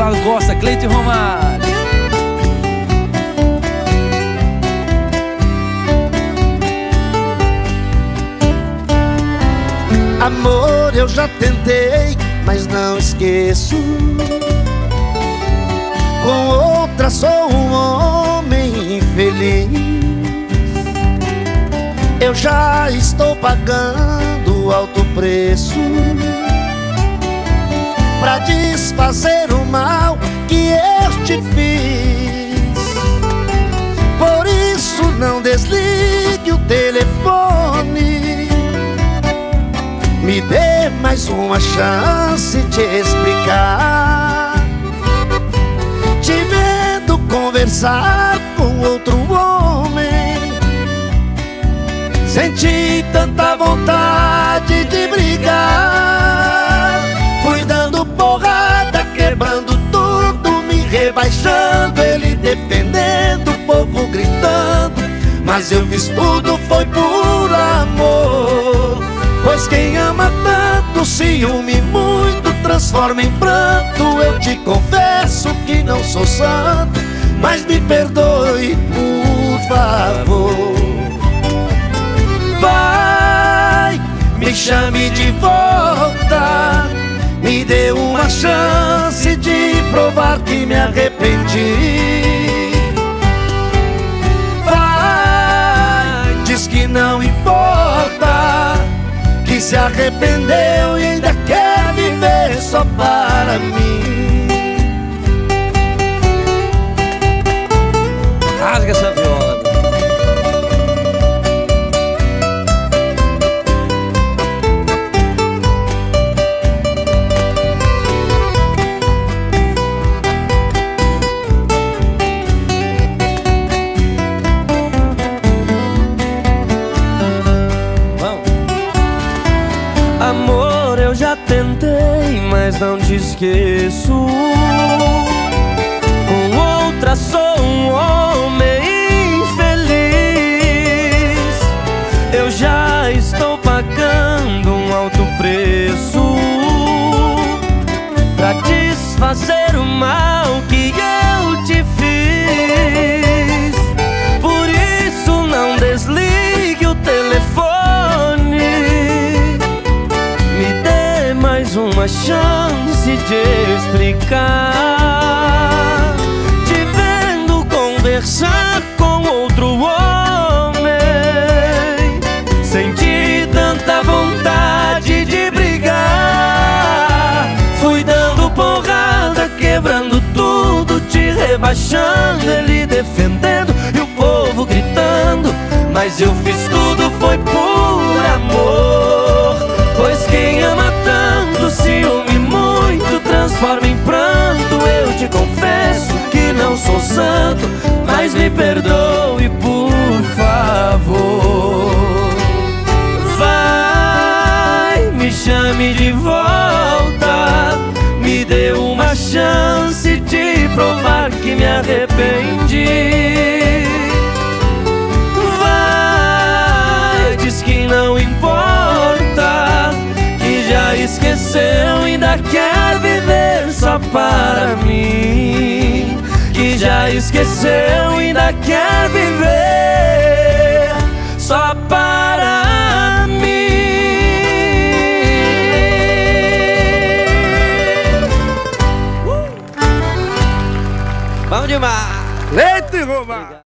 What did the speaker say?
Gonçalo Costa, Cleito e Romário. Amor, eu já tentei, mas não esqueço. Com outra sou um homem infeliz. Eu já estou pagando alto preço pra desfazer o mal que eu te fiz. Por isso não desligue o telefone. Me dê mais uma chance de explicar. Te vendo conversar com outro homem, senti tanta vontade de brigar. Fui dando porrada, quebrando tudo, me rebaixando, ele defendendo, o povo gritando. Mas eu fiz tudo, foi por amor. Pois quem ama tanto, ciúme muito, transforma em pranto. Eu te confesso que não sou santo, mas me perdoe, por favor. Vai, me chame de volta, me dê uma chance de provar que me arrependi. Vai, diz que não importa, que se arrependeu e ainda quer viver só para mim. Rasga essa viola. Amor, eu já tentei, mas não te esqueço. Com outra sou um homem infeliz. Eu já estou pagando um alto preço pra desfazer o mal que eu te fiz. Por isso não desligue o telefone. Mais uma chance de explicar. Te vendo conversar com outro homem, senti tanta vontade de brigar. Fui dando porrada, quebrando tudo, te rebaixando, ele defendendo e o povo gritando. Mas eu fiz tudo, foi por amor. Pois quem ama tanto, ciúme muito, transforma em pranto. Eu te confesso que não sou santo, mas me perdoe, por favor. Vai, me chame de volta, me dê uma chance de provar que me arrependi. Vai, diz que não importa, já esqueceu, ainda quer viver só para mim. Que já esqueceu, ainda quer viver só para mim. Vamos demais! Leite e Romário.